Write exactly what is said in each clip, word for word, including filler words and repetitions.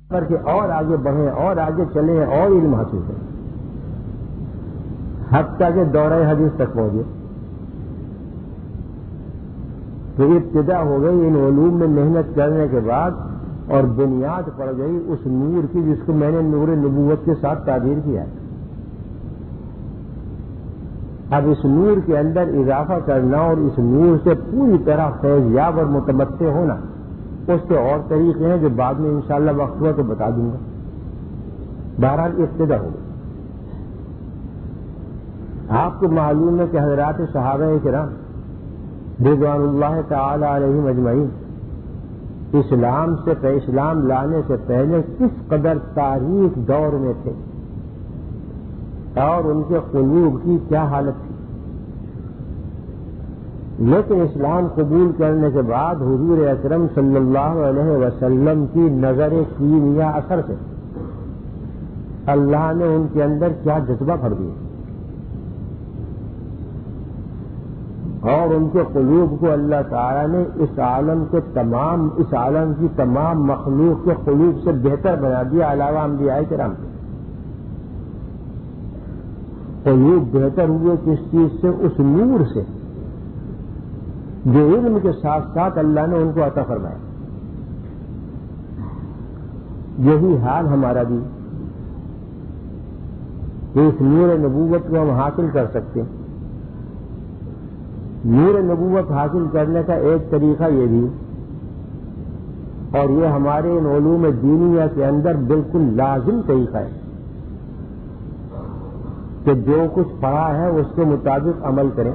کر کے اور آگے بڑھیں اور آگے چلیں اور علم حاصل کریں، حتیٰ کہ دورہ حدیث تک پہنچے. تو ابتدا ہو گئی ان علوم میں محنت کرنے کے بعد اور بنیاد پڑ گئی اس نور کی جس کو میں نے نور نبوت کے ساتھ تعبیر کیا ہے. اب اس نور کے اندر اضافہ کرنا اور اس نور سے پوری طرح فیض یاب اور متمتع ہونا، اس کے اور طریقے ہیں جو بعد میں انشاءاللہ وقت ہوا تو بتا دوں گا. بہرحال ابتدا ہو گئی. آپ کو معلوم ہے کہ حضرات صحابہ کرام رضوان اللہ تعالی علیہم اجمعین اسلام سے اسلام لانے سے پہلے کس قدر تاریک دور میں تھے اور ان کے قلوب کی کیا حالت تھی. لیکن اسلام قبول کرنے کے بعد حضور اکرم صلی اللہ علیہ وسلم کی نظر کیمیا اثر سے اللہ نے ان کے اندر کیا جذبہ بھر دیا اور ان کے قلوب کو اللہ تعالیٰ نے اس عالم کے تمام اس عالم کی تمام مخلوق کے قلوب سے بہتر بنا دیا علاوہ انبیاء کرام کے. قلوب بہتر ہوئے کس چیز سے؟ اس نور سے جو علم کے ساتھ ساتھ اللہ نے ان کو عطا فرمایا. یہی حال ہمارا بھی کہ اس نور نبوت کو ہم حاصل کر سکتے ہیں. نور نبوت حاصل کرنے کا ایک طریقہ یہ بھی، اور یہ ہمارے ان علوم دینیہ کے اندر بالکل لازم طریقہ ہے کہ جو کچھ پڑھا ہے اس کے مطابق عمل کریں.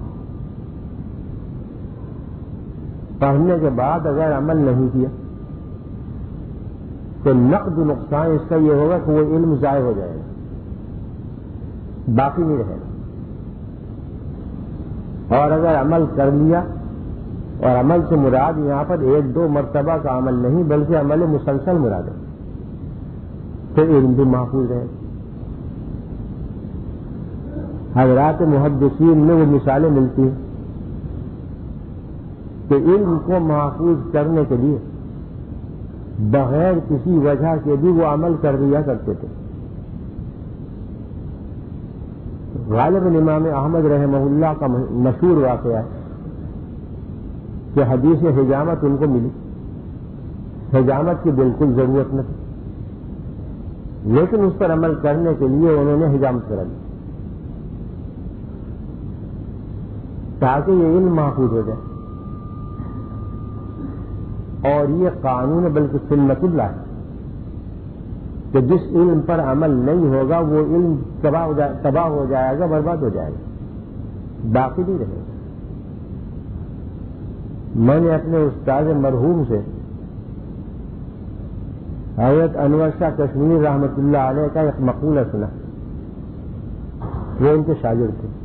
پڑھنے کے بعد اگر عمل نہیں کیا تو نقد نقصان اس کا یہ ہوگا کہ وہ علم ضائع ہو جائے گا، باقی نہیں رہے گا. اور اگر عمل کر لیا، اور عمل سے مراد یہاں پر ایک دو مرتبہ کا عمل نہیں بلکہ عمل مسلسل مراد ہے، تو علم بھی محفوظ ہے. حضرات محدثین میں وہ مثالیں ملتی ہیں کہ علم کو محفوظ کرنے کے لیے بغیر کسی وجہ کے بھی وہ عمل کر دیا کرتے تھے. غالباً امام احمد رحمہ اللہ کا مشہور واقعہ ہے کہ حدیث حجامت ان کو ملی. حجامت کی بالکل ضرورت نہ تھی، لیکن اس پر عمل کرنے کے لیے انہوں نے حجامت کرا لی تاکہ یہ علم محفوظ ہو جائے. اور یہ قانون بلکہ سنت اللہ ہے کہ جس علم پر عمل نہیں ہوگا وہ علم تباہ ہو جائے تباہ ہو جائے گا، برباد ہو جائے گا، باقی نہیں رہے گا. میں نے اپنے استاد مرحوم سے حضرت انور شاہ کشمیری رحمۃ اللہ علیہ کا ایک مقولہ سنا. وہ ان کے شاگرد تھے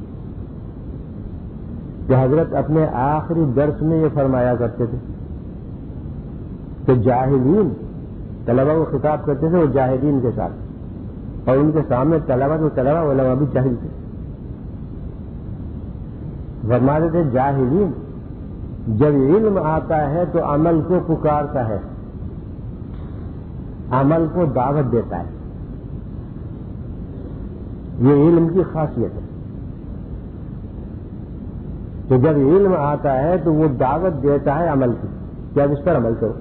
کہ حضرت اپنے آخری درس میں یہ فرمایا کرتے تھے کہ جاہلین، طلبہ کو خطاب کرتے تھے وہ جاہلین کے ساتھ، اور ان کے سامنے طلبہ تو طلبہ علماء بھی جاہل تھے. فرماتے تھے جاہلین جب علم آتا ہے تو عمل کو پکارتا ہے، عمل کو دعوت دیتا ہے. یہ علم کی خاصیت ہے کہ جب علم آتا ہے تو وہ دعوت دیتا ہے عمل کی کہ اب اس پر عمل کرو.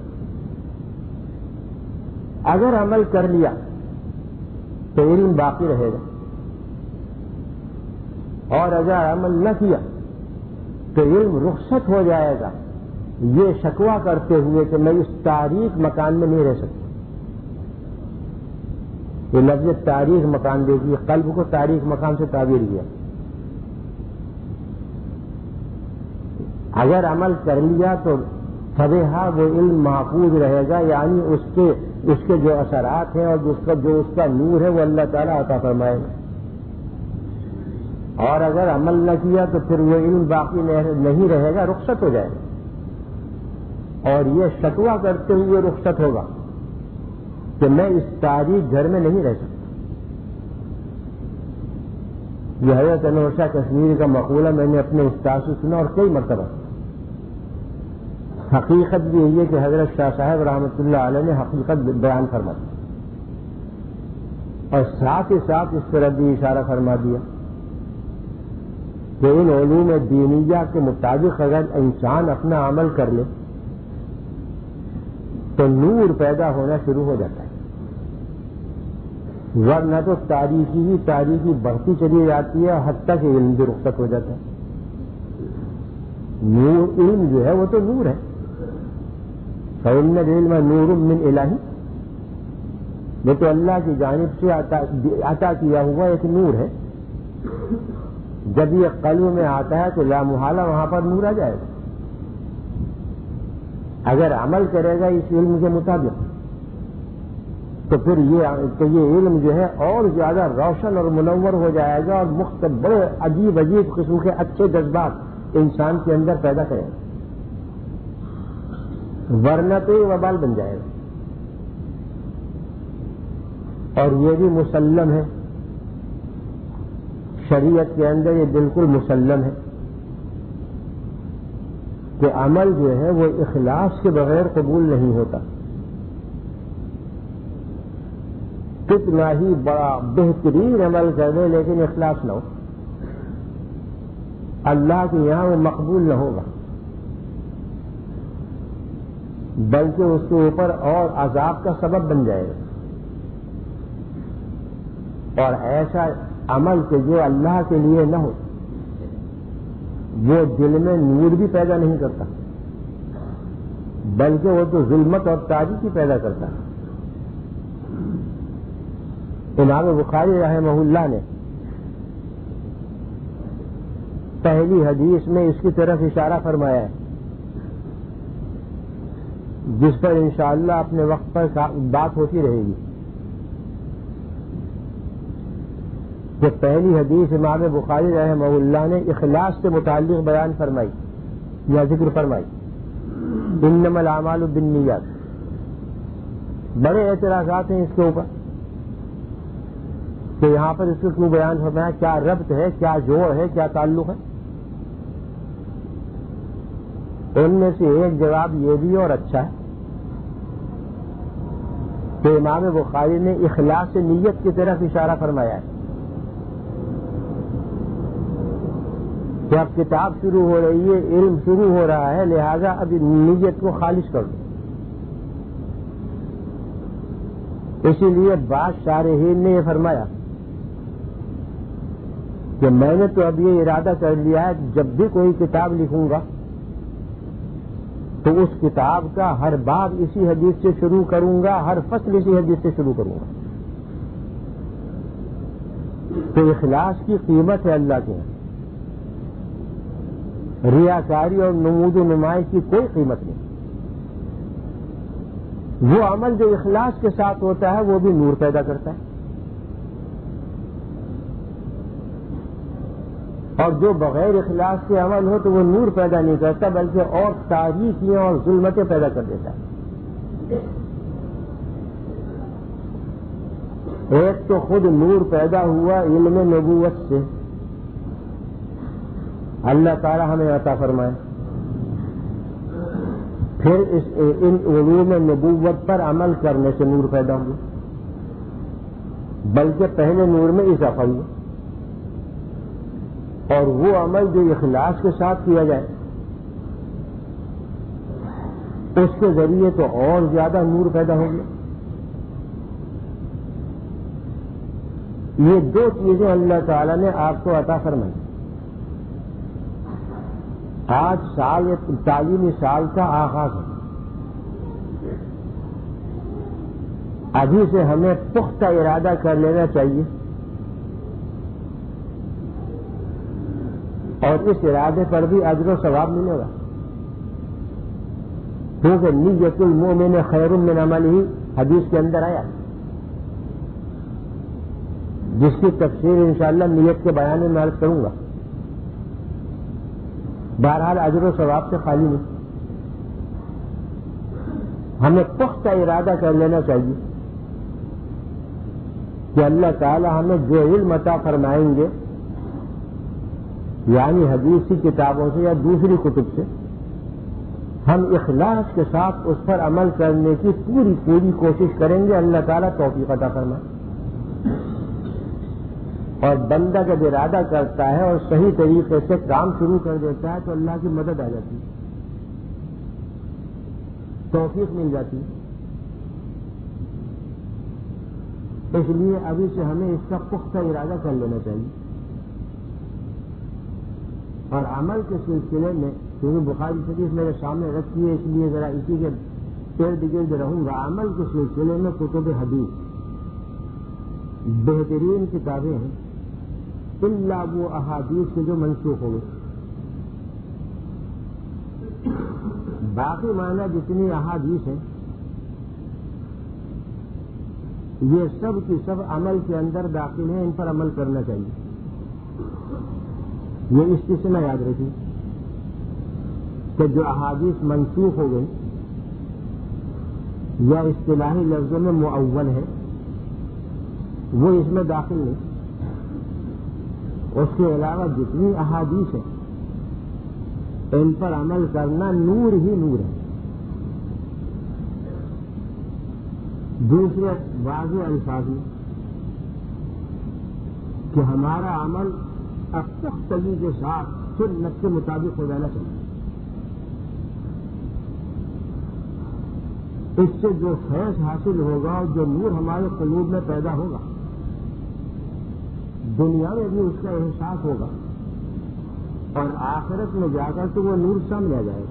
اگر عمل کر لیا تو علم باقی رہے گا، اور اگر عمل نہ کیا تو علم رخصت ہو جائے گا، یہ شکوہ کرتے ہوئے کہ میں اس تاریک مکان میں نہیں رہ سکتا. یہ لفظ تاریک مکان دے گی، قلب کو تاریک مکان سے تعبیر کیا. اگر عمل کر لیا تو فبہا وہ علم محفوظ رہے گا، یعنی اس کے اس کے جو اثرات ہیں اور اس کا جو اس کا نور ہے وہ اللہ تعالیٰ عطا فرمائے گا. اور اگر عمل نہ کیا تو پھر وہ علم باقی نہیں رہے گا، رخصت ہو جائے گا. اور یہ شکوہ کرتے ہوئے رخصت ہوگا کہ میں اس تاریک گھر میں نہیں رہ سکتا. یہ حضرت انور شاہ کشمیری کا مقولہ میں نے اپنے استاد سے سنا اور کئی مرتبہ. حقیقت بھی یہ کہ حضرت شاہ صاحب رحمۃ اللہ علیہ نے حقیقت بیان فرما دی اور ساتھ ہی ساتھ اس طرح بھی اشارہ فرما دیا کہ ان علوم دینیہ کے مطابق اگر انسان اپنا عمل کر لے تو نور پیدا ہونا شروع ہو جاتا ہے، ورنہ تو تاریخی ہی تاریخی بڑھتی چلی جاتی ہے حتیٰ کہ علم بھی رخصت ہو جاتا ہے۔ نور علم جو ہے وہ تو نور ہے، فَإِنَّ الْعِلْمَ نُورٌ مِّنْ إِلَٰهِ، وہ تو اللہ کی جانب سے عطا, عطا کیا ہوا ایک نور ہے۔ جب یہ قلب میں آتا ہے تو لا محالہ وہاں پر نور آ جائے گا، اگر عمل کرے گا اس علم کے مطابق تو پھر یہ تو یہ علم جو ہے اور زیادہ روشن اور منور ہو جائے گا اور مختلف بڑے عجیب عجیب قسم کے اچھے جذبات انسان کے اندر پیدا کرے گا، ورنہ تو یہ وبال بن جائے گا۔ اور یہ بھی مسلم ہے، شریعت کے اندر یہ بالکل مسلم ہے کہ عمل جو ہے وہ اخلاص کے بغیر قبول نہیں ہوتا، کتنا ہی بڑا بہترین عمل کر دے لیکن اخلاص نہ ہو، اللہ کے یہاں وہ مقبول نہ ہوگا، بلکہ اس کے اوپر اور عذاب کا سبب بن جائے گا۔ اور ایسا عمل کہ جو اللہ کے لیے نہ ہو وہ دل میں نور بھی پیدا نہیں کرتا، بلکہ وہ تو ظلمت اور تاریکی پیدا کرتا ہے۔ امام بخاری رحمہ اللہ نے پہلی حدیث میں اس کی طرف اشارہ فرمایا ہے، جس پر انشاءاللہ اپنے وقت پر بات ہوتی رہے گی، کہ پہلی حدیث امام بخاری رحمہ اللہ نے اخلاص سے متعلق بیان فرمائی یا ذکر فرمائی، انما الاعمال بالنیات۔ بڑے اعتراضات ہیں اس کے اوپر کہ یہاں پر اس کو کیوں بیان فرمایا، کیا ربط ہے، کیا جوڑ ہے، کیا تعلق ہے؟ ان میں سے ایک جواب یہ بھی اور اچھا ہے کہ امام بخاری نے اخلاص سے نیت کی طرف اشارہ فرمایا ہے کہ اب کتاب شروع ہو رہی ہے، علم شروع ہو رہا ہے، لہذا اب نیت کو خالص کر دو۔ اسی لیے بعض شارحین نے یہ فرمایا کہ میں نے تو اب یہ ارادہ کر لیا ہے جب بھی کوئی کتاب لکھوں گا تو اس کتاب کا ہر باب اسی حدیث سے شروع کروں گا، ہر فصل اسی حدیث سے شروع کروں گا۔ تو اخلاص کی قیمت ہے اللہ کے یہاں، ریاکاری اور نمود و نمائش کی کوئی قیمت نہیں۔ وہ عمل جو اخلاص کے ساتھ ہوتا ہے وہ بھی نور پیدا کرتا ہے، اور جو بغیر اخلاص کے عمل ہو تو وہ نور پیدا نہیں کرتا بلکہ اور تاریکیاں اور ظلمتیں پیدا کر دیتا ہے۔ ایک تو خود نور پیدا ہوا علم نبوت سے، اللہ تعالی ہمیں عطا فرمائے، پھر اس ان علوم نبوت پر عمل کرنے سے نور پیدا ہوا، بلکہ پہلے نور میں اضافہ ہوا، اور وہ عمل جو اخلاص کے ساتھ کیا جائے اس کے ذریعے تو اور زیادہ نور پیدا ہو گیا۔ یہ دو چیزیں اللہ تعالیٰ نے آپ کو عطا فرمائی۔ آج سال تعلیمی سال کا آغاز ہے، ابھی سے ہمیں پختہ ارادہ کر لینا چاہیے اور اس ارادے پر بھی اجر و ثواب ملے گا، کیونکہ نیت المؤمن خیر من عملہ حدیث کے اندر آیا، جس کی تفسیر انشاءاللہ نیت کے بیان میں عرض کروں گا۔ بہرحال اجر و ثواب سے خالی نہیں، ہمیں پختہ ارادہ کر لینا چاہیے کہ اللہ تعالی ہمیں جو علم عطا فرمائیں گے، یعنی حدیث کی کتابوں سے یا دوسری کتب سے، ہم اخلاص کے ساتھ اس پر عمل کرنے کی پوری پوری کوشش کریں گے، اللہ تعالیٰ توفیق عطا فرمائے۔ اور بندہ جب ارادہ کرتا ہے اور صحیح طریقے سے کام شروع کر دیتا ہے تو اللہ کی مدد آ جاتی ہے، توفیق مل جاتی ہے۔ اس لیے ابھی سے ہمیں اس کا پختہ ارادہ کر لینا چاہیے، اور عمل کے سلسلے میں کیونکہ بخاری شریف میرے سامنے رکھی ہے اس لیے ذرا اسی کے ارد گرد رہوں گا۔ عمل کے سلسلے میں کتب حدیث بہترین کتابیں ہیں، الا وہ احادیث کے جو منسوخ ہو گئے، باقی معنی جتنی احادیث ہیں یہ سب کی سب عمل کے اندر داخل ہیں، ان پر عمل کرنا چاہیے۔ یہ استثنا یاد رکھیے کہ جو احادیث منسوخ ہو گئی یا اصطلاحی لفظوں میں مؤول ہے وہ اس میں داخل نہیں، اس کے علاوہ جتنی احادیث ہیں ان پر عمل کرنا نور ہی نور ہے۔ دوسرے واضح الفاظ میں کہ ہمارا عمل اب پختگی کے ساتھ سنت کے مطابق ہو جانا چاہیے۔ اس سے جو فیض حاصل ہوگا اور جو نور ہمارے قلوب میں پیدا ہوگا دنیا میں بھی اس کا احساس ہوگا، اور آخرت میں جا کر تو وہ نور سامنے آ جائے گا۔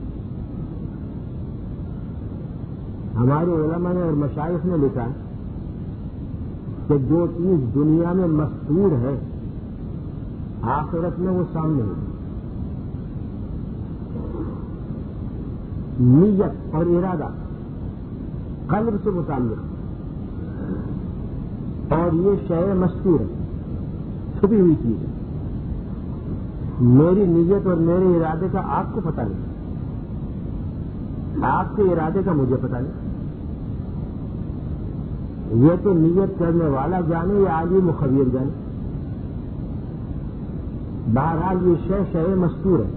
ہمارے علماء نے اور مشائخ نے لکھا کہ جو چیز دنیا میں مستور ہے آخرت میں وہ سامنے ہوگی۔ نیت اور ارادہ قلب سے متعلق، اور یہ شے مستور ہے، چھپی ہوئی چیز ہے۔ میری نیت اور میرے ارادے کا آپ کو پتہ نہیں، آپ کے ارادے کا مجھے پتہ نہیں۔ یہ تو نیت کرنے والا جانے یا عالم خبیر جانے۔ بہرحال یہ شے شے مستور ہے،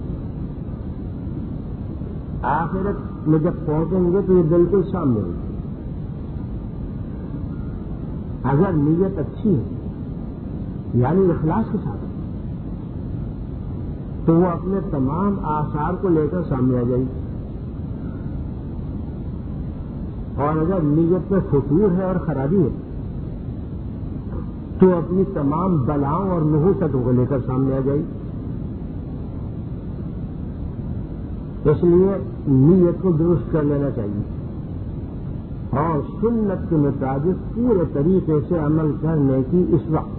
آخرت میں جب پہنچیں گے تو یہ بالکل سامنے ہوگی۔ اگر نیت اچھی ہے یعنی اخلاص کے ساتھ تو وہ اپنے تمام آثار کو لے کر سامنے آ جائے گی، اور اگر نیت میں فتور ہے اور خرابی ہے تو اپنی تمام بلاؤں اور نحوستوں کو لے کر سامنے آ جائے گی۔ اس لیے نیت کو درست کر لینا چاہیے اور سنت کے مطابق پورے طریقے سے عمل کرنے کی اس وقت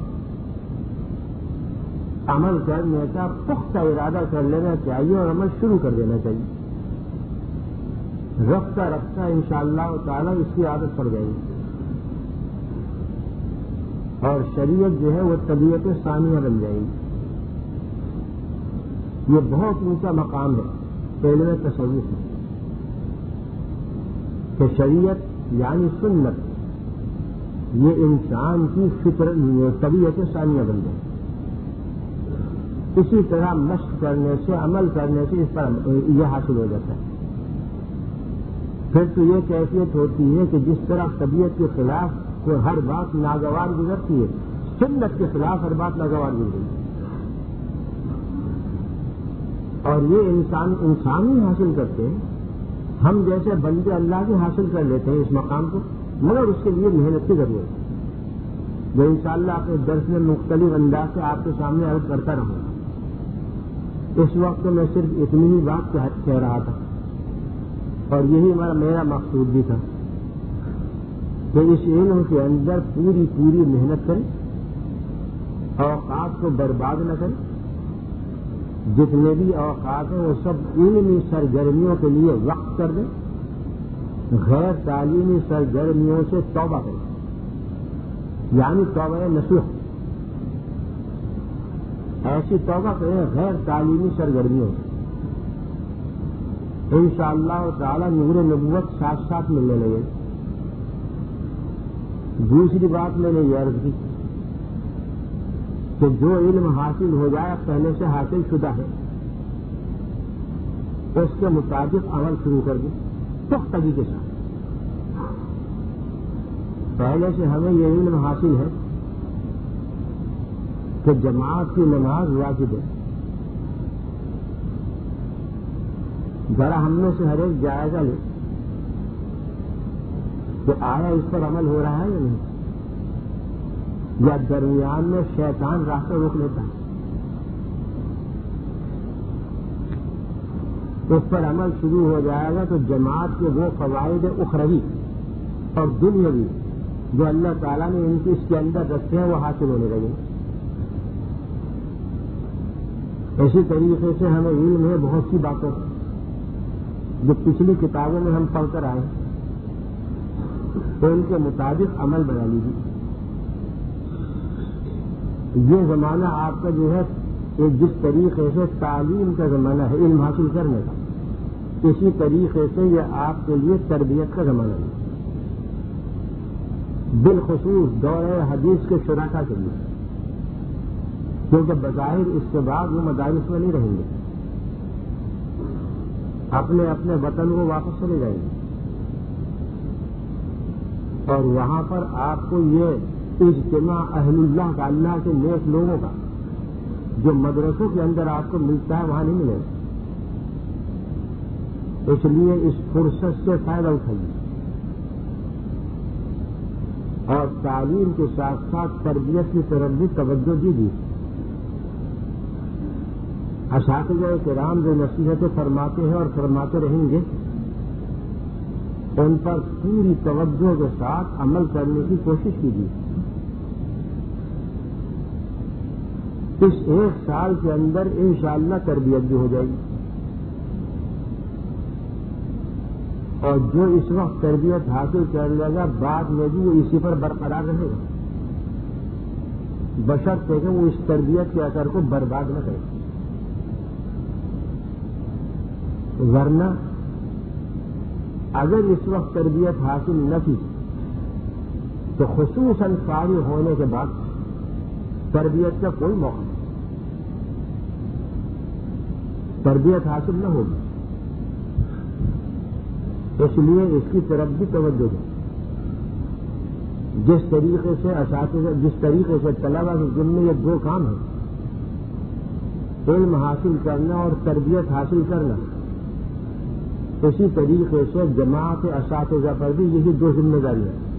عمل کرنے کا پختہ ارادہ کر لینا چاہیے اور عمل شروع کر دینا چاہیے۔ رفتہ رفتہ انشاءاللہ تعالی اس کی عادت پڑ جائے گی، اور شریعت جو ہے وہ طبیعت ثانیہ بن جائے گی۔ یہ بہت اونچا مقام ہے علم تصوف میں کہ شریعت یعنی سنت یہ انسان کی فطرت طبیعت ثانیہ بن جائے۔ اسی طرح مشق کرنے سے عمل کرنے سے اس پر یہ حاصل ہو جاتا ہے۔ پھر تو یہ کیفیت ہوتی ہے کہ جس طرح طبیعت کے خلاف کو ہر بات ناگوار گزرتی ہے، سنت کے خلاف ہر بات ناگوار گزرتی ہے، اور یہ انسان انسان ہی حاصل کرتے ہیں۔ ہم جیسے بندے اللہ کے حاصل کر لیتے ہیں اس مقام کو، مگر اس کے لیے محنت کی ضرورت ہے، جو انشاءاللہ اپنے درس میں مختلف انداز سے آپ کے سامنے عرض کرتا رہوں گا۔ اس وقت میں صرف اتنی ہی بات کہہ رہا تھا، اور یہی ہمارا میرا مقصود بھی تھا کہ اس علم کے اندر پوری پوری محنت کریں، اوقات کو برباد نہ کریں، جتنے بھی اوقات ہیں وہ سب علمی سرگرمیوں کے لیے وقف کر دیں، غیر تعلیمی سرگرمیوں سے توبہ کریں، یعنی توبہ نصوح، ایسی توبہ کریں غیر تعلیمی سرگرمیوں سے، انشاءاللہ تعالی نور نبوت ساتھ ساتھ ملنے لگے۔ دوسری بات میں نے یہ عرض کی کہ جو علم حاصل ہو جائے پہلے سے حاصل شدہ ہے، اس کے مطابق عمل شروع کر دیں پختگی کے ساتھ. پہلے سے ہمیں یہ علم حاصل ہے کہ جماعت کی نماز واجب ہے. ذرا ہم میں سے ہر ایک جائزہ لے کہ آیا اس پر عمل ہو رہا ہے یا نہیں, یا درمیان میں شیطان راستہ روک لیتا ہے. اس پر عمل شروع ہو جائے گا تو جماعت کے وہ فوائد اخروی اور دنیاوی جو اللہ تعالیٰ نے ان کی اس کے اندر رکھے ہیں وہ حاصل ہونے لگے. اسی طریقے سے ہمیں علم ہے بہت سی باتوں جو پچھلی کتابوں میں ہم پڑھ کر آئے تو ان کے مطابق عمل بنا لیجیے. یہ زمانہ آپ کا جو ہے ایک جس طریقے سے تعلیم کا زمانہ ہے علم حاصل کرنے کا, اسی طریقے سے یہ آپ کے لیے تربیت کا زمانہ ہے, بالخصوص دور حدیث کے شرکا کے لیے, کیونکہ بظاہر اس کے بعد وہ مدارس میں نہیں رہیں گے, اپنے اپنے وطن کو واپس چلے جائیں گے, اور وہاں پر آپ کو یہ اجتماع اہل اللہ کا, اللہ کے نیک لوگوں کا جو مدرسوں کے اندر آپ کو ملتا ہے وہاں نہیں ملے گا. اس لیے اس فرصت سے فائدہ اٹھائیے اور تعلیم کے ساتھ ساتھ تربیت کی طرف بھی توجہ دیجیے. اساتذہ کرام جو نصیحتیں فرماتے ہیں اور فرماتے رہیں گے ان پر پوری توجہ کے ساتھ عمل کرنے کی کوشش کیجیے. اس ایک سال کے اندر انشاءاللہ تربیت بھی ہو جائے گی, اور جو اس وقت تربیت حاصل کر لے گا بعد میں بھی وہ اسی پر برقرار رہے گا, بشرطے کہ وہ اس تربیت کے اثر کو برباد نہ کرے. ورنہ اگر اس وقت تربیت حاصل نہ کی تو خصوصاً فارغ ہونے کے بعد تربیت کا کوئی موقع نہیں, تربیت حاصل نہ ہوگی. اس لیے اس کی طرف بھی توجہ دیں. جس طریقے سے اساتذہ جس طریقے سے طلبہ کے ذمہ یہ دو کام ہیں, علم حاصل کرنا اور تربیت حاصل کرنا, اسی طریقے سے جماعت اساتذہ پر بھی یہی دو ذمہ داریاں ہیں.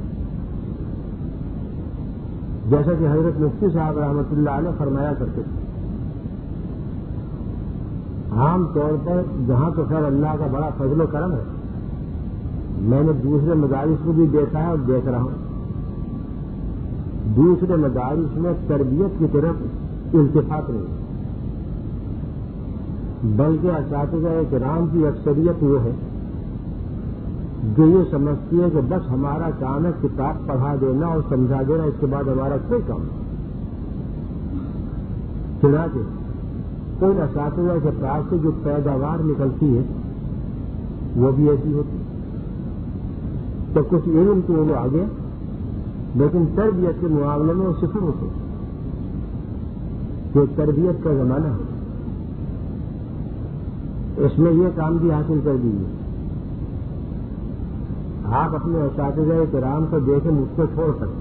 جیسا کہ حضرت مفتی صاحب رحمۃ اللہ علیہ فرمایا کرتے تھے, عام طور پر جہاں تو خیر اللہ کا بڑا فضل و کرم ہے, میں نے دوسرے مدارس کو بھی دیکھا ہے اور دیکھ رہا ہوں, دوسرے مدارس میں تربیت کی طرف التفات نہیں, بلکہ اساتذہ کرام کی اکثریت وہ ہے جو یہ سمجھتی ہے کہ بس ہمارا کام ہے کتاب پڑھا دینا اور سمجھا دینا, اس کے بعد ہمارا کوئی کام نہیں. چنانچہ ان اساتذہ کے پاس سے جو پیداوار نکلتی ہے وہ بھی ایسی ہوتی ہے. تو کچھ علم تو وہ آگے, لیکن تربیت کے معاملے میں وہ صفر ہوتے ہیں. یہ تربیت کا زمانہ ہے, اس میں یہ کام بھی حاصل کر دیجیے. آپ اپنے اساتذہ کرام کو دیکھیں مجھ کو چھوڑ کر,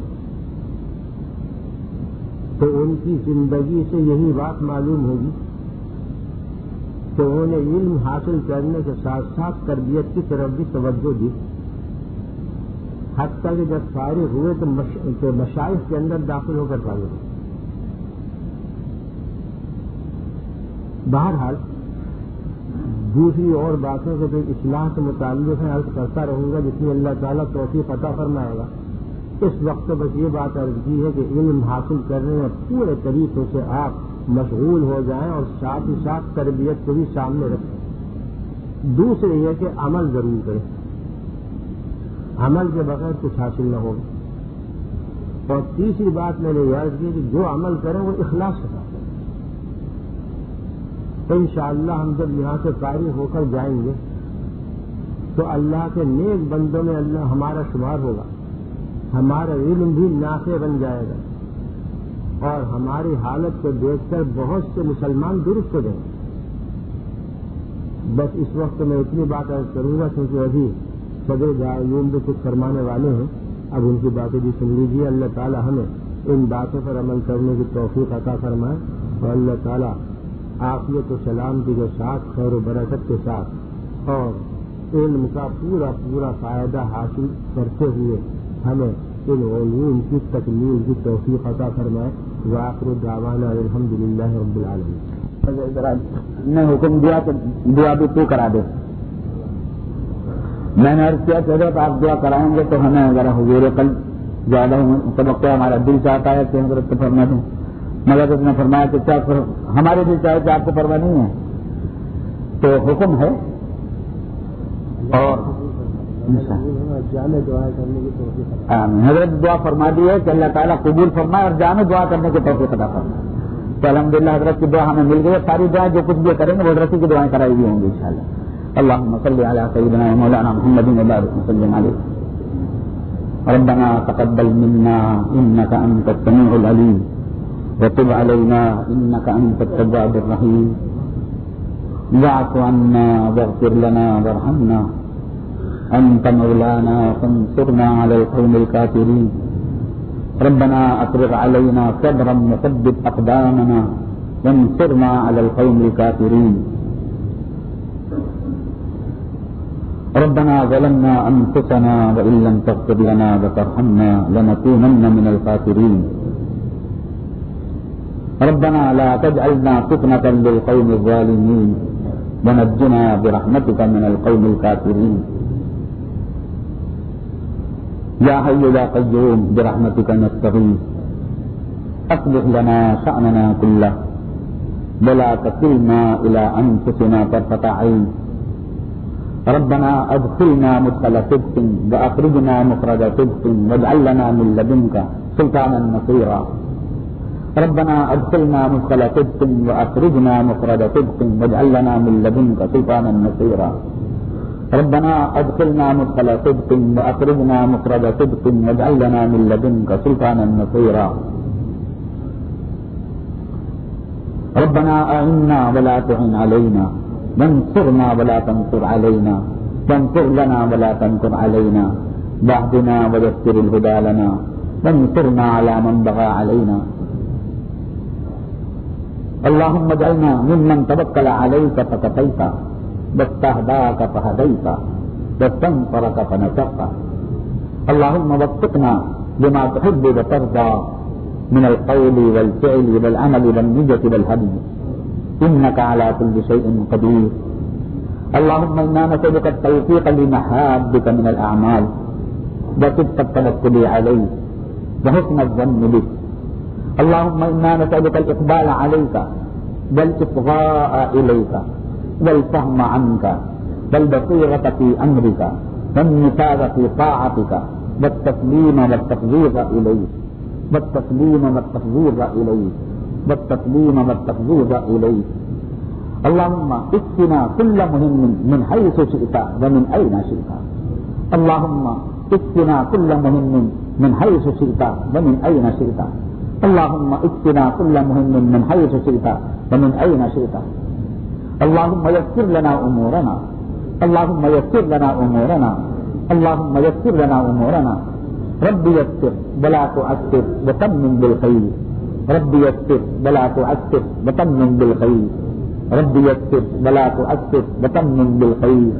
تو ان کی زندگی سے یہی بات معلوم ہوگی کہ انہوں نے علم حاصل کرنے کے ساتھ ساتھ تربیت کی طرف بھی توجہ دی, حتیٰ کہ جب فارغ ہوئے تو مش... مشائخ کے اندر داخل ہو کر فارغ ہوئے. بہرحال دوسری اور باتوں کو جو اصلاح سے متعلق ہے عرض کرتا رہوں گا, جس میں اللہ تعالیٰ توفیق عطا فرمائے گا. اس وقت بس یہ بات عرض کی ہے کہ علم حاصل کرنے میں پورے طریقے سے آپ مشغول ہو جائیں اور ساتھ ہی ساتھ تربیت کو بھی سامنے رکھیں. دوسرے یہ کہ عمل ضرور کریں, عمل کے بغیر کچھ حاصل نہ ہوگا. اور تیسری بات میں نے عرض کی کہ جو عمل کریں وہ اخلاص کے ساتھ. انشاءاللہ ہم جب یہاں سے فارغ ہو کر جائیں گے تو اللہ کے نیک بندوں میں اللہ ہمارا شمار ہوگا, ہمارا علم بھی نافع بن جائے گا, اور ہماری حالت کو دیکھ کر بہت سے مسلمان درست ہو جائیں گے. بس اس وقت میں اتنی بات عرض کروں گا کیونکہ ابھی صدر دارالعلوم بھی کچھ فرمانے والے ہیں، اب ان کی باتیں بھی سن لیجیے۔ اللہ تعالی ہمیں ان باتوں پر عمل کرنے کی توفیق عطا فرمائے، اور اللہ تعالی عافیت و سلامتی کے ساتھ، خیر و برکت کے ساتھ اور علم کا پورا پورا فائدہ حاصل کرتے ہوئے ہمیں ان علوم کی تکمیل کی توفیق عطا فرمائے۔ وآخر دعوانا الحمدللہ رب العالمین۔ نے حکم دیا کہ دعا بھی تو کرا دے۔ میں نے عرض کیا کہ حضرت آپ دعا کرائیں گے تو ہمیں ذرا حضور قلب زیادہ سبق کیا ہمارا دل چاہتا ہے کہ حضرت کو فرما دیں، مگر اس نے فرمایا کہ کیا ہمارے دل چاہے کہ آپ کو فرما نہیں ہے، تو حکم ہے اور جامع دعا کرنے کی توفیق آمین۔ حضرت دعا فرما دی ہے کہ اللہ تعالیٰ قبول فرمائے اور جامع دعا کرنے کی توفیق عطا فرمائے۔ تو الحمدللہ حضرت کی دعا ہمیں مل گئی ہے، ساری دعائیں جو کچھ بھی کریں گے وہ حضرت کی دعائیں کرائی ہوئی ہوں گی انشاءاللہ۔ اللهم صل على سيدنا مولانا محمد وبارك وسلم عليه۔ ربنا تقبل منا انك انت السميع العليم وتب علينا انك انت التواب الرحيم، واعف عنا واغفر لنا وارحمنا، انت مولانا فانصرنا على القوم الكافرين، ربنا افرغ علينا صبرا وثبت اقدامنا وانصرنا على القوم الكافرين، ربنا ظلمنا انفسنا وان لم تغفر لنا وترحمنا لنكونن من الخاسرين، ربنا لا تجعلنا فتنة للقوم الظالمين ونجنا برحمتك من القوم الكافرين، يا حي يا قيوم برحمتك نستغيث، اصلح لنا شأننا كله ولا تكلنا إلى أنفسنا طرفة عين، ربنا ادخلنا مدخل صدق واخرجنا مخرج صدق واجعل لنا من لدنك سلطانا نصيرا، ربنا ادخلنا مدخل صدق واخرجنا مخرج صدق واجعل لنا من لدنك سلطانا نصيرا، ربنا ادخلنا مدخل صدق واخرجنا مخرج صدق واجعل لنا من لدنك سلطانا نصيرا، ربنا اعنا ولا تعن علينا وانصرنا ولا تنصر علينا وانصر لنا ولا تنصر علينا، واهدنا ويسر الهدى لنا وانصرنا على من بغى علينا، اللهم اجعلنا ممن توكل عليك فكفيت واستهداك فهديت واستنصرك فنصرت، اللهم وفقنا لما تحب وترضى من القول والفعل والعمل والنية والهدي، إنك على كل شيء قدير، اللهم إنا نسألك التوفيق لمحابك من الأعمال وصدق التوكل عليك وحسن الظن بك، اللهم إنا نسألك الإقبال عليك والإصغاء إليك والفهم عنك والبصيرة في أمرك والنفاذ في طاعتك والتسليم والتفويض إليك والتسليم والتفويض إليك والتسليم والتفويض إليك، اللهم اكفنا كل مهم من حيث شئت ومن أين شئت، اللهم اكفنا كل مهم من حيث شئت ومن أين شئت، اللهم اكفنا كل مهم من حيث شئت ومن أين شئت، اللهم يسر لنا أمورنا، اللهم يسر لنا أمورنا، اللهم يسر لنا أمورنا، رب يسر ولا تعسر وتمم بالخير، رب يسر ولا تعسر وتمم بالخير، رب يسر ولا تعسر وتمم بالخير،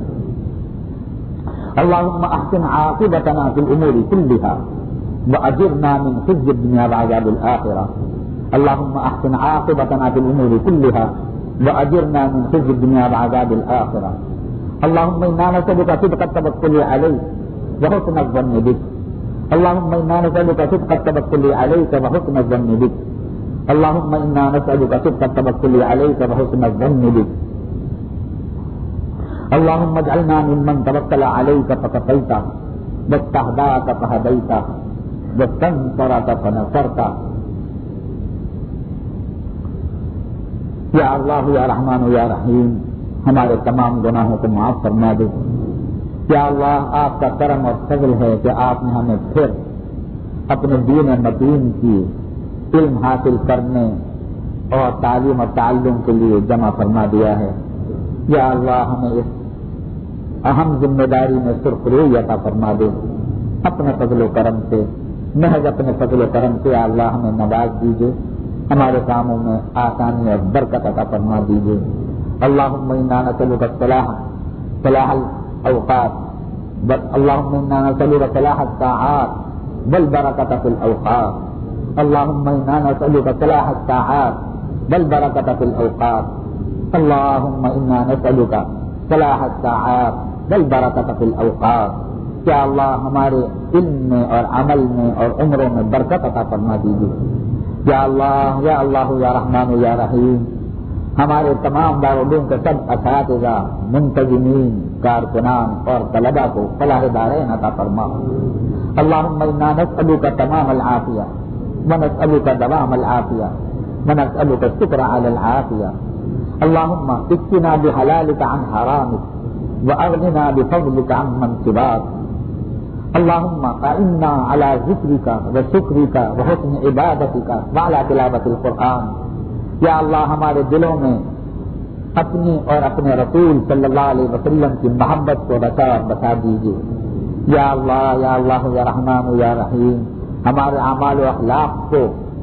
اللهم احسن عاقبتنا في الامور كلها واجرنا من خزي الدنيا وعذاب الاخره، اللهم احسن عاقبتنا في الامور كلها واجرنا من خزي الدنيا وعذاب الاخره، اللهم انا نسالك صدق التوكل عليك وحسن الظن بك، اللهم انا نسالك صدق التوكل عليك وحسن الظن بك، اللهم انا نسالك صدق التوكل عليك وحسن الظن بك، اللهم اجعلنا ممن توكل عليك فكفيت واستهداك فهديت واستنصرك فنصرت، یا اللہ یا رحمان یا رحیم ہمارے تمام گناہوں کو معاف فرما دے، یا اللہ آپ کا کرم اور فضل ہے کہ آپ نے ہمیں پھر اپنے دین متین کی علم حاصل کرنے اور تعلیم اور تعلم کے لیے جمع فرما دیا ہے، یا اللہ ہمیں اس اہم ذمہ داری میں سرخروئی عطا فرما دے اپنے فضل و کرم سے، محض اپنے فضل و کرم سے یا اللہ ہمیں نواز دیجیے، ہمارے کاموں میں آسانی اور برکت عطا فرما دیجیے۔ اللہم انا نسألک الصلاح صلاح الاوقات، اللہم انا نسألک صلاح الساعات والبرکۃ فی الاوقات، اللہم انا نسألک صلاح الساعات والبرکۃ فی الاوقات، اللہم انا نسألک صلاح الساعات والبرکۃ فی الاوقات۔ کیا اللہ ہمارے علم میں اور عمل میں اور عمروں میں برکت عطا فرما دیجیے۔ یا اللہ یا اللہ یا رحمان یا رحیم، ہمارے تمام دارالعلوم کے سب اساتذہ، منتظمین، کارکنان اور طلباء کو فلاح دارین عطا فرما۔ اللہم انا نسألک تمام العافیہ ونسألک دوام العافیہ ونسألک الشکر علی العافیہ۔ اللہم اکفنا بحلالک عن حرامک واغننا بفضلک عن من سواک۔ اللہم اعنا علی ذکرک وشکرک وحسن عبادتک وعلی تلاوت القرآن۔ یا اللہ ہمارے دلوں میں اپنی اور اپنے رسول صلی اللہ علیہ وسلم کی محبت کو رچا اور بسا دیجیے۔ یا اللہ یا اللہ یا رحمان یا رحیم، ہمارے اعمال و اخلاق کو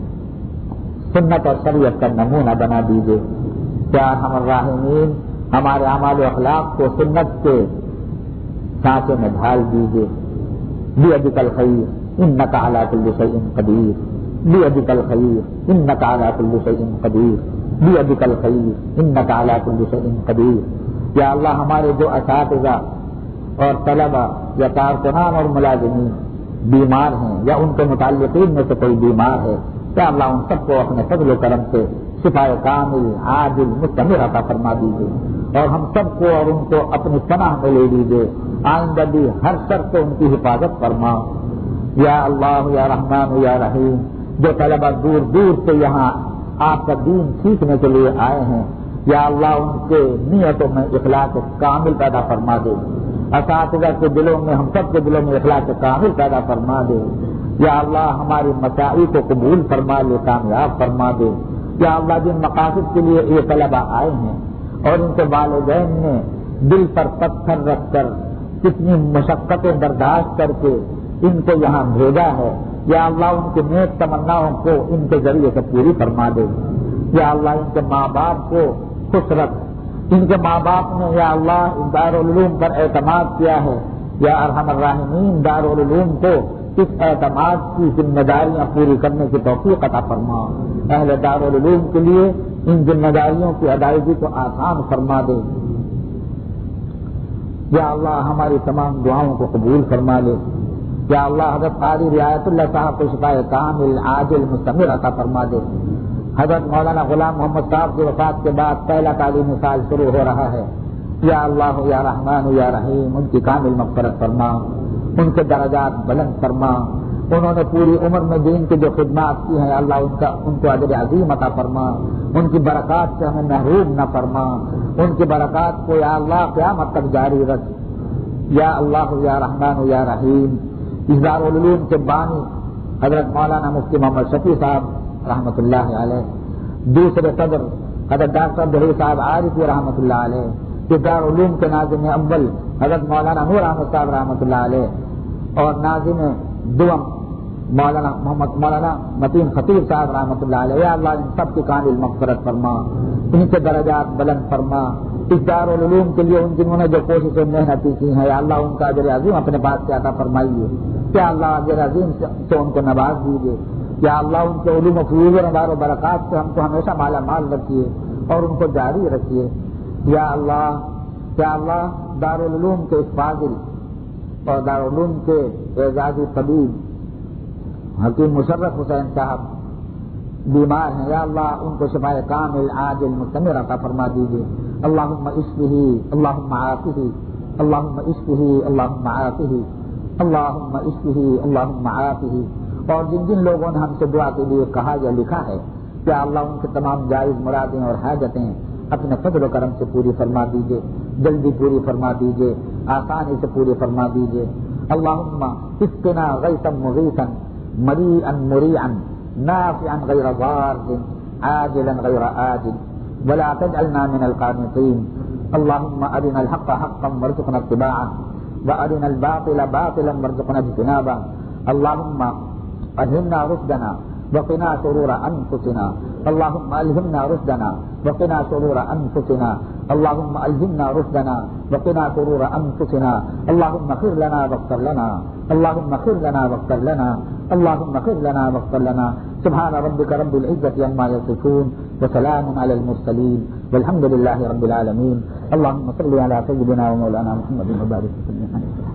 سنت اور شریعت کا نمونہ بنا دیجیے۔ یا ارحم الراحمین، ہمارے اعمال و اخلاق کو سنت کے سانچے میں ڈھال دیجیے۔ بیدک الخیر انک علی کل شیء قدیر، بیدک الخیر انک علی کل شیء قدیر، بیدک الخیر انک علی کل شیء قدیر۔ یا اللہ ہمارے جو اساتذہ اور طلباء یا کارکنان اور ملازمین بیمار ہیں یا ان کے متعلقین میں سے کوئی بیمار ہے، یا اللہ ان سب کو اپنے فضل و کرم سے شفا کامل عاجل مستمر عطا فرما دیجیے، اور ہم سب کو اور ان کو اپنی پناہ میں لے لیجیے۔ آئندہ بھی ہر شر سے ان کی حفاظت فرما۔ یا اللہ یا رحمان یا رحیم، جو طلباء دور دور سے یہاں آپ کا دین سیکھنے کے لیے آئے ہیں، یا اللہ ان کے نیتوں میں اخلاص کامل پیدا فرما دے، اساتذہ کے دلوں میں، ہم سب کے دلوں میں اخلاص کامل پیدا فرما دے۔ یا اللہ ہماری مساعی کو قبول فرما لے، کامیاب فرما دے۔ یا اللہ جن مقاصد کے لیے یہ طلباء آئے ہیں اور ان کے والدین نے دل پر پتھر رکھ کر کتنی مشقتیں برداشت کر کے ان کو یہاں بھیجا ہے، یا اللہ ان کے نیک تمناؤں کو ان کے ذریعے سے پوری فرما دے۔ یا اللہ ان کے ماں باپ کو خوش رکھ، ان کے ماں باپ نے یا اللہ دارالعلوم پر اعتماد کیا ہے، یا ارحم الراحمین دارالعلوم کو اس اعتماد کی ذمہ داریاں پوری کرنے کی توفیق عطا فرما۔ اہل دارالعلوم کے لیے ان ذمہ داریوں کی ادائیگی کو آسان فرما دے۔ یا اللہ ہماری تمام دعاؤں کو قبول فرما لے۔ یا اللہ حضرت قاری رعایت اللہ صاحب کو شفاء کامل عاجل مستمر عطا فرما دے۔ حضرت مولانا غلام محمد صاحب کی وفات کے بعد پہلا تعلیمی سال شروع ہو رہا ہے، یا اللہ یا رحمان یا رحیم ان کی کامل مغفرت فرما، ان کے درجات بلند فرما۔ انہوں نے پوری عمر میں دین کی جو خدمات کی ہیں اللہ ان کا ان کو اجر عظیم عطا فرما، ان کی برکات سے ہمیں محروم نہ فرما، ان کی برکات کو یا اللہ قیامت تک جاری رکھ۔ یا اللہ یا رحمان یا رحیم، اس دارالعلوم کے بانی حضرت مولانا مفتی محمد شفیع صاحب رحمۃ اللہ علیہ، دوسرے صدر حضرت ڈاکٹر بہیر صاحب عارفی رحمۃ اللہ علیہ، اس دارالعلوم کے ناظم اول حضرت مولانا نور احمد صاحب رحمۃ اللہ علیہ، اور ناظم دوم مولانا محمد مولانا متین خطیب صاحب رحمۃ اللہ علیہ، یا اللہ ان سب کی کامل مغفرت فرما، ان کے درجات بلند فرما۔ اس دارالعلوم کے لیے ان جنہوں نے جو کوششیں محنتی کی ہیں یا اللہ ان کا اجر عظیم اپنے پاس سے عطا فرمائیے، کیا اللہ اجر عظیم سے ان کو نواز دیجیے، یا اللہ ان کے علوم و فیوز و نوار و برکات سے ہم کو ہمیشہ مالا مال رکھیے اور ان کو جاری رکھیے۔ یا اللہ یا اللہ دارالعلوم کے اس فاضل اور دارالعلوم کے اعزازی طبیب حکیم مشرف حسین صاحب بیمار ہیں، یا اللہ ان کو شفاء کامل عاجل مستمر عطا فرما دیجیے۔ اللہم اشفہ اللہم عافہ اللہم اشفہ اللہم عافہ اللہم اشفہ اللہم عافہ۔ اور جن جن لوگوں نے ہم سے دعا کے لیے کہا یا لکھا ہے، کیا اللہ ان کے تمام جائز مرادیں اور حاجتیں اپنے فضل و کرم سے پوری فرما دیجیے، جلدی پوری فرما دیجیے، آسانی سے پوری فرما دیجیے۔ اللہم اسقنا غیثا مغیثا مریئا مریعا نافعا غیر ضار عاجلا غیر آجل ولا تجعلنا من القانطین اللهم أرنا الحق حقا وارزقنا اتباعه وأرنا الباطل باطلا وارزقنا اجتنابه اللهم ألهمنا رشدنا وقنا شرور أنفسنا اللهم ألهمنا رشدنا وقنا شرور أنفسنا اللهم ألهمنا رشدنا وقنا شرور أنفسنا اللهم خير لنا واغفر لنا اللهم خير لنا واغفر لنا اللهم خير لنا واغفر لنا سبحان ربك رب العزة عما يصفون وسلام على المرسلين والحمد لله رب العالمين اللهم صل على سيدنا ومولانا محمد وبارك وسلم عليه.